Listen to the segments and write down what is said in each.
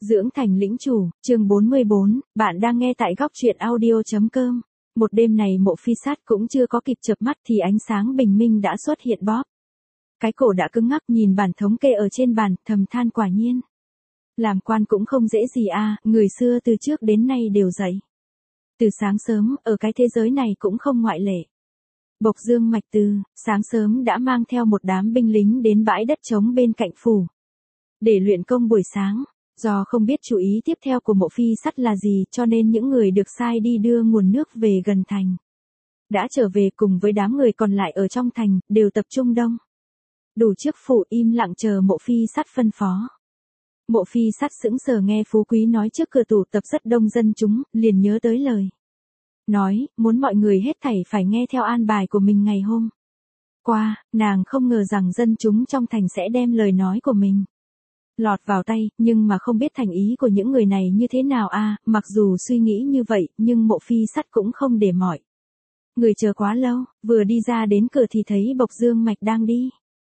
Dưỡng thành lĩnh chủ, chương 44, bạn đang nghe tại góc truyện audio.com. Một đêm này Mộ Phi Sát cũng chưa có kịp chợp mắt thì ánh sáng bình minh đã xuất hiện bóp. Cái cổ đã cứng ngắc nhìn bản thống kê ở trên bàn, thầm than quả nhiên. Làm quan cũng không dễ gì à, người xưa từ trước đến nay đều dạy. Từ sáng sớm, ở cái thế giới này cũng không ngoại lệ. Bộc Dương Mạch Từ, sáng sớm đã mang theo một đám binh lính đến bãi đất trống bên cạnh phủ. Để luyện công buổi sáng. Do không biết chủ ý tiếp theo của Mộ Phi Sắt là gì cho nên những người được sai đi đưa nguồn nước về gần thành. Đã trở về cùng với đám người còn lại ở trong thành, đều tập trung đông. Đủ trước phủ im lặng chờ Mộ Phi Sắt phân phó. Mộ Phi Sắt sững sờ nghe Phú Quý nói trước cửa tủ tập rất đông dân chúng, liền nhớ tới lời. Nói, muốn mọi người hết thảy phải nghe theo an bài của mình ngày hôm qua, nàng không ngờ rằng dân chúng trong thành sẽ đem lời nói của mình lọt vào tay, nhưng mà không biết thành ý của những người này như thế nào à, mặc dù suy nghĩ như vậy, nhưng Mộ Phi Sắt cũng không để mỏi. Người chờ quá lâu, vừa đi ra đến cửa thì thấy Bộc Dương Mạch đang đi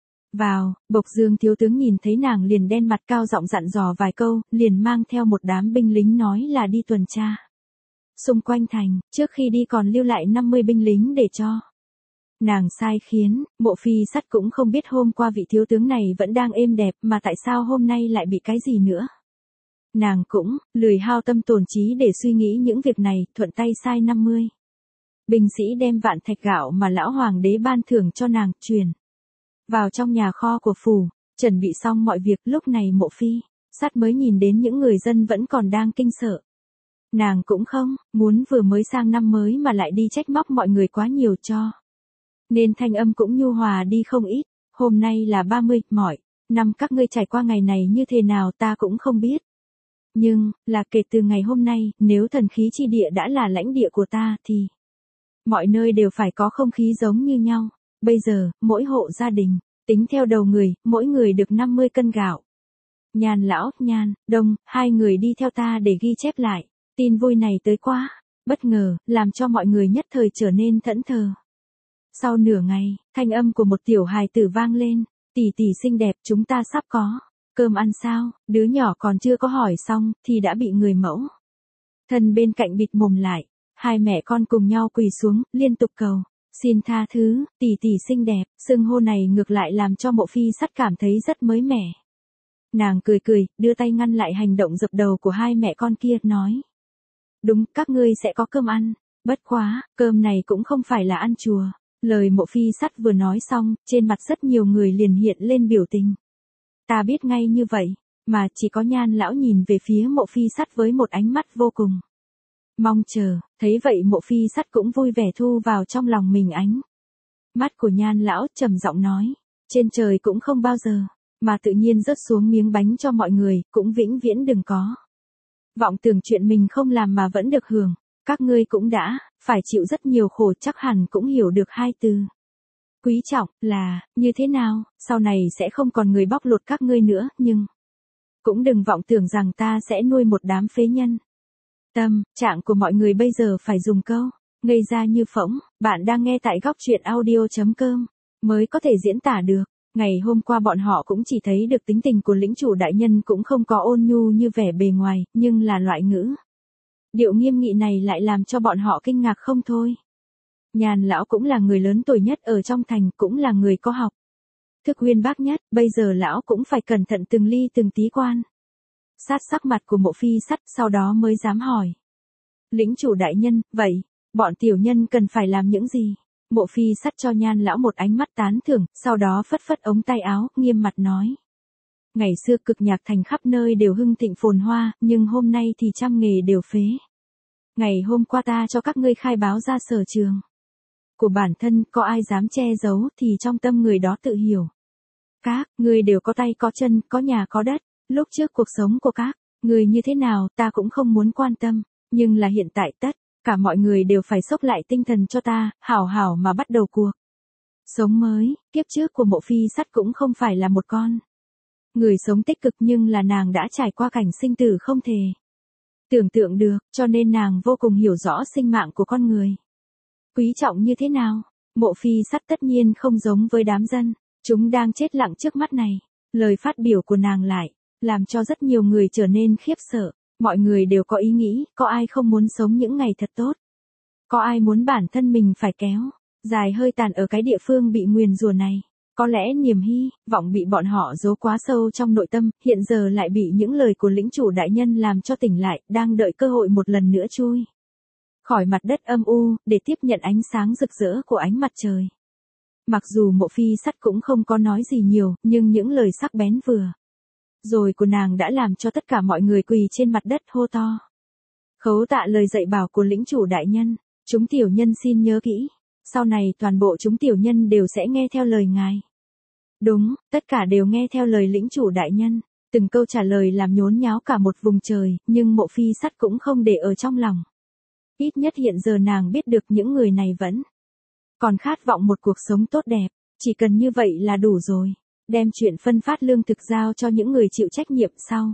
vào. Bộc Dương thiếu tướng nhìn thấy nàng liền đen mặt, cao giọng dặn dò vài câu, liền mang theo một đám binh lính nói là đi tuần tra xung quanh thành, trước khi đi còn lưu lại 50 binh lính để cho nàng sai khiến. Mộ Phi Sắt cũng không biết hôm qua vị thiếu tướng này vẫn đang êm đẹp mà tại sao hôm nay lại bị cái gì nữa. Nàng cũng lười hao tâm tổn trí để suy nghĩ những việc này, thuận tay sai 50 binh sĩ đem vạn thạch gạo mà lão hoàng đế ban thưởng cho nàng truyền vào trong nhà kho của phủ. Chuẩn bị xong mọi việc, lúc này Mộ Phi Sắt mới nhìn đến những người dân vẫn còn đang kinh sợ. Nàng cũng không muốn vừa mới sang năm mới mà lại đi trách móc mọi người quá nhiều cho nên thanh âm cũng nhu hòa đi không ít. Hôm nay là 30, mọi năm các ngươi trải qua ngày này như thế nào ta cũng không biết. Nhưng, là kể từ ngày hôm nay, nếu thần khí chi địa đã là lãnh địa của ta thì mọi nơi đều phải có không khí giống như nhau. Bây giờ, mỗi hộ gia đình, tính theo đầu người, mỗi người được 50 cân gạo. Nhàn lão, Nhàn, Đông, hai người đi theo ta để ghi chép lại. Tin vui này tới quá bất ngờ, làm cho mọi người nhất thời trở nên thẫn thờ. Sau nửa ngày, thanh âm của một tiểu hài tử vang lên, tỷ tỷ xinh đẹp, chúng ta sắp có cơm ăn sao? Đứa nhỏ còn chưa có hỏi xong, thì đã bị người mẫu thân bên cạnh bịt mồm lại. Hai mẹ con cùng nhau quỳ xuống, liên tục cầu xin tha thứ, tỷ tỷ xinh đẹp. Xưng hô này ngược lại làm cho Mộ Phi Sắt cảm thấy rất mới mẻ. Nàng cười cười, đưa tay ngăn lại hành động dập đầu của hai mẹ con kia, nói. Đúng, các ngươi sẽ có cơm ăn, bất quá, cơm này cũng không phải là ăn chùa. Lời Mộ Phi Sắt vừa nói xong, trên mặt rất nhiều người liền hiện lên biểu tình. Ta biết ngay như vậy, mà chỉ có Nhan lão nhìn về phía Mộ Phi Sắt với một ánh mắt vô cùng mong chờ. Thấy vậy Mộ Phi Sắt cũng vui vẻ thu vào trong lòng mình ánh mắt của Nhan lão, trầm giọng nói, trên trời cũng không bao giờ mà tự nhiên rớt xuống miếng bánh cho mọi người, cũng vĩnh viễn đừng có vọng tưởng chuyện mình không làm mà vẫn được hưởng. Các ngươi cũng đã phải chịu rất nhiều khổ, chắc hẳn cũng hiểu được hai từ quý trọng là như thế nào. Sau này sẽ không còn người bóc lột các ngươi nữa, nhưng cũng đừng vọng tưởng rằng ta sẽ nuôi một đám phế nhân. Tâm trạng của mọi người bây giờ phải dùng câu ngây ra như phỗng. Bạn đang nghe tại góc truyện audio.com mới có thể diễn tả được. Ngày hôm qua bọn họ cũng chỉ thấy được tính tình của lĩnh chủ đại nhân cũng không có ôn nhu như vẻ bề ngoài, nhưng là loại ngữ điệu nghiêm nghị này lại làm cho bọn họ kinh ngạc không thôi. Nhàn lão cũng là người lớn tuổi nhất ở trong thành, cũng là người có học thức uyên bác nhất, bây giờ lão cũng phải cẩn thận từng ly từng tí quan sát sắc mặt của Mộ Phi Sắt, sau đó mới dám hỏi. Lĩnh chủ đại nhân, vậy, bọn tiểu nhân cần phải làm những gì? Mộ Phi Sắt cho Nhan lão một ánh mắt tán thưởng, sau đó phất phất ống tay áo, nghiêm mặt nói. Ngày xưa Cực Nhạc thành khắp nơi đều hưng thịnh phồn hoa, nhưng hôm nay thì trăm nghề đều phế. Ngày hôm qua ta cho các ngươi khai báo ra sở trường của bản thân, có ai dám che giấu thì trong tâm người đó tự hiểu. Các ngươi đều có tay có chân, có nhà có đất. Lúc trước cuộc sống của các người như thế nào ta cũng không muốn quan tâm, nhưng là hiện tại tất cả mọi người đều phải xốc lại tinh thần cho ta, hảo hảo mà bắt đầu cuộc sống mới. Kiếp trước của Mộ Phi Sắt cũng không phải là một con người sống tích cực, nhưng là nàng đã trải qua cảnh sinh tử không thể tưởng tượng được, cho nên nàng vô cùng hiểu rõ sinh mạng của con người quý trọng như thế nào. Mộ Phi Sắt tất nhiên không giống với đám dân chúng đang chết lặng trước mắt này. Lời phát biểu của nàng lại làm cho rất nhiều người trở nên khiếp sợ. Mọi người đều có ý nghĩ, có ai không muốn sống những ngày thật tốt? Có ai muốn bản thân mình phải kéo dài hơi tàn ở cái địa phương bị nguyền rủa này? Có lẽ niềm hy vọng bị bọn họ giấu quá sâu trong nội tâm, hiện giờ lại bị những lời của lĩnh chủ đại nhân làm cho tỉnh lại, đang đợi cơ hội một lần nữa chui khỏi mặt đất âm u, để tiếp nhận ánh sáng rực rỡ của ánh mặt trời. Mặc dù Mộ Phi Sắt cũng không có nói gì nhiều, nhưng những lời sắc bén vừa rồi của nàng đã làm cho tất cả mọi người quỳ trên mặt đất hô to. Khấu tạ lời dạy bảo của lĩnh chủ đại nhân, chúng tiểu nhân xin nhớ kỹ, sau này toàn bộ chúng tiểu nhân đều sẽ nghe theo lời ngài. Đúng, tất cả đều nghe theo lời lĩnh chủ đại nhân. Từng câu trả lời làm nhốn nháo cả một vùng trời, nhưng Mộ Phi Sắt cũng không để ở trong lòng. Ít nhất hiện giờ nàng biết được những người này vẫn còn khát vọng một cuộc sống tốt đẹp, chỉ cần như vậy là đủ rồi. Đem chuyện phân phát lương thực giao cho những người chịu trách nhiệm sau.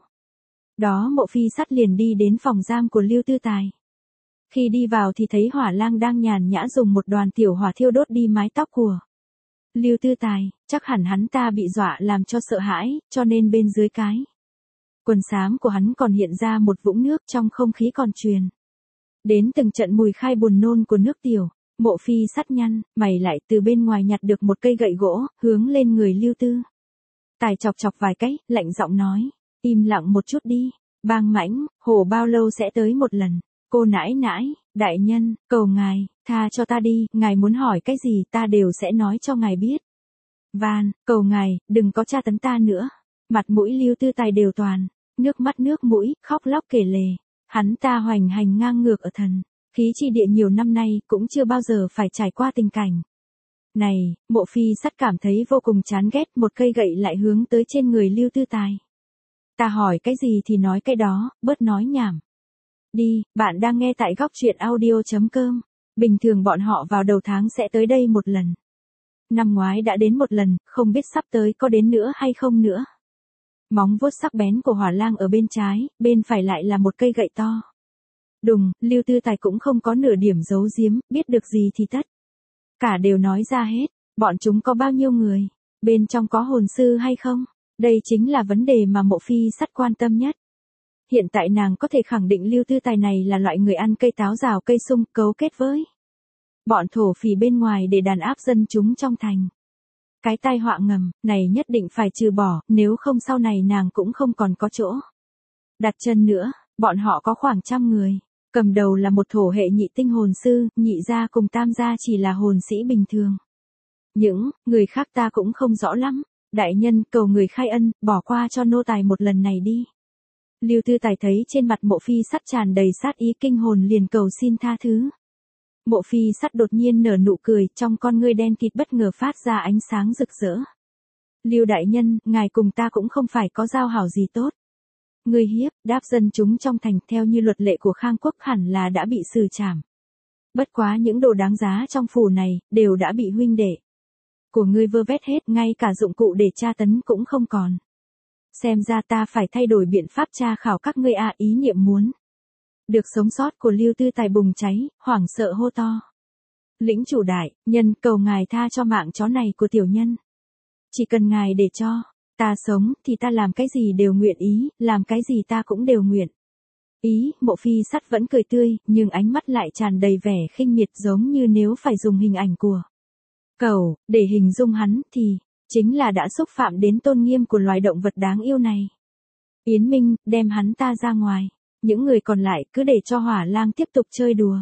Đó Mộ Phi Sắt liền đi đến phòng giam của Lưu Tư Tài. Khi đi vào thì thấy Hỏa Lang đang nhàn nhã dùng một đoàn tiểu hỏa thiêu đốt đi mái tóc của Lưu Tư Tài. Chắc hẳn hắn ta bị dọa làm cho sợ hãi, cho nên bên dưới cái quần xám của hắn còn hiện ra một vũng nước, trong không khí còn truyền đến từng trận mùi khai buồn nôn của nước tiểu. Mộ Phi Sắt nhăn mày lại, từ bên ngoài nhặt được một cây gậy gỗ, hướng lên người Lưu Tư Tài chọc chọc vài cái, lạnh giọng nói, im lặng một chút đi. Bang Mãnh Hổ bao lâu sẽ tới một lần? Cô nãi nãi, đại nhân, cầu ngài, tha cho ta đi, ngài muốn hỏi cái gì ta đều sẽ nói cho ngài biết. Van, cầu ngài, đừng có tra tấn ta nữa. Mặt mũi Lưu Tư Tài đều toàn nước mắt nước mũi, khóc lóc kể lể. Hắn ta hoành hành ngang ngược ở thần khí chi địa nhiều năm nay, cũng chưa bao giờ phải trải qua tình cảnh này. Mộ Phi Sắt cảm thấy vô cùng chán ghét, một cây gậy lại hướng tới trên người Lưu Tư Tài. Ta hỏi cái gì thì nói cái đó, bớt nói nhảm. Đi, bạn đang nghe tại góc truyện audio.com. Bình thường bọn họ vào đầu tháng sẽ tới đây một lần. Năm ngoái đã đến một lần, không biết sắp tới có đến nữa hay không nữa. Móng vuốt sắc bén của Hỏa Lang ở bên trái, bên phải lại là một cây gậy to. Đùng, Lưu Tư Tài cũng không có nửa điểm giấu giếm, biết được gì thì tất cả đều nói ra hết. Bọn chúng có bao nhiêu người? Bên trong có hồn sư hay không? Đây chính là vấn đề mà Mộ Phi Sắt quan tâm nhất. Hiện tại nàng có thể khẳng định Lưu Tư Tài này là loại người ăn cây táo rào cây sung, cấu kết với bọn thổ phỉ bên ngoài để đàn áp dân chúng trong thành. Cái tai họa ngầm này nhất định phải trừ bỏ, nếu không sau này nàng cũng không còn có chỗ đặt chân nữa. Bọn họ có khoảng 100 người. Cầm đầu là một thổ hệ nhị tinh hồn sư, nhị gia cùng tam gia chỉ là hồn sĩ bình thường. Những người khác ta cũng không rõ lắm. Đại nhân, cầu người khai ân, bỏ qua cho nô tài một lần này đi. Lưu Tư Tài thấy trên mặt Mộ Phi Sắt tràn đầy sát ý kinh hồn, liền cầu xin tha thứ. Mộ Phi Sắt đột nhiên nở nụ cười, trong con ngươi đen kịt bất ngờ phát ra ánh sáng rực rỡ. Lưu đại nhân, ngài cùng ta cũng không phải có giao hảo gì tốt. Ngươi hiếp đáp dân chúng trong thành, theo như luật lệ của Khang Quốc hẳn là đã bị xử trảm. Bất quá những đồ đáng giá trong phủ này, đều đã bị huynh đệ của ngươi vơ vét hết, ngay cả dụng cụ để tra tấn cũng không còn. Xem ra ta phải thay đổi biện pháp tra khảo các ngươi à. Ý niệm muốn được sống sót của Lưu Tư Tài bùng cháy, hoảng sợ hô to. Lĩnh chủ đại nhân, cầu ngài tha cho mạng chó này của tiểu nhân. Chỉ cần ngài để cho ta sống, thì ta làm cái gì đều nguyện ý, làm cái gì ta cũng đều nguyện ý. Mộ Phi Sắt vẫn cười tươi, nhưng ánh mắt lại tràn đầy vẻ khinh miệt, giống như nếu phải dùng hình ảnh của cẩu để hình dung hắn thì chính là đã xúc phạm đến tôn nghiêm của loài động vật đáng yêu này. Yến Minh, đem hắn ta ra ngoài. Những người còn lại cứ để cho Hỏa Lang tiếp tục chơi đùa.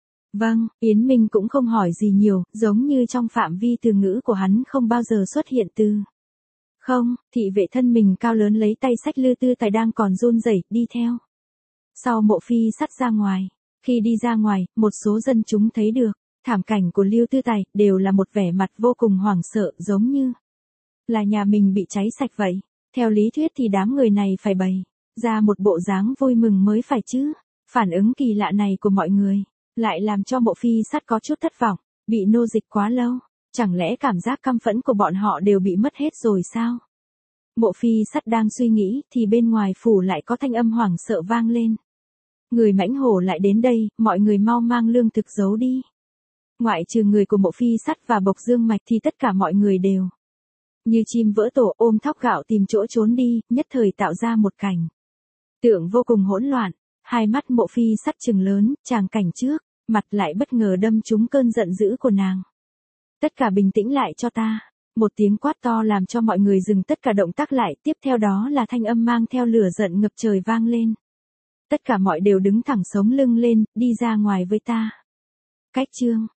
Vâng, Yến Minh cũng không hỏi gì nhiều, giống như trong phạm vi từ ngữ của hắn không bao giờ xuất hiện từ không. Thị vệ thân mình cao lớn lấy tay xách Lưu Tư Tài đang còn run rẩy đi theo sau Mộ Phi Sắt ra ngoài. Khi đi ra ngoài, một số dân chúng thấy được thảm cảnh của Lưu Tư Tài, đều là một vẻ mặt vô cùng hoảng sợ, giống như là nhà mình bị cháy sạch vậy. Theo lý thuyết thì đám người này phải bày ra một bộ dáng vui mừng mới phải chứ. Phản ứng kỳ lạ này của mọi người lại làm cho Mộ Phi Sắt có chút thất vọng. Bị nô dịch quá lâu, chẳng lẽ cảm giác căm phẫn của bọn họ đều bị mất hết rồi sao? Mộ Phi Sắt đang suy nghĩ thì bên ngoài phủ lại có thanh âm hoảng sợ vang lên. Người Mãnh Hổ lại đến đây, mọi người mau mang lương thực giấu đi. Ngoại trừ người của Mộ Phi Sắt và Bộc Dương Mạch thì tất cả mọi người đều Như chim vỡ tổ ôm thóc gạo tìm chỗ trốn đi, nhất thời tạo ra một cảnh tượng vô cùng hỗn loạn. Hai mắt Mộ Phi sắt trừng lớn, tràng cảnh trước, mặt lại bất ngờ đâm trúng cơn giận dữ của nàng. Tất cả bình tĩnh lại cho ta. Một tiếng quát to làm cho mọi người dừng tất cả động tác lại, tiếp theo đó là thanh âm mang theo lửa giận ngập trời vang lên. Tất cả mọi đều đứng thẳng sống lưng lên, đi ra ngoài với ta. Cách chương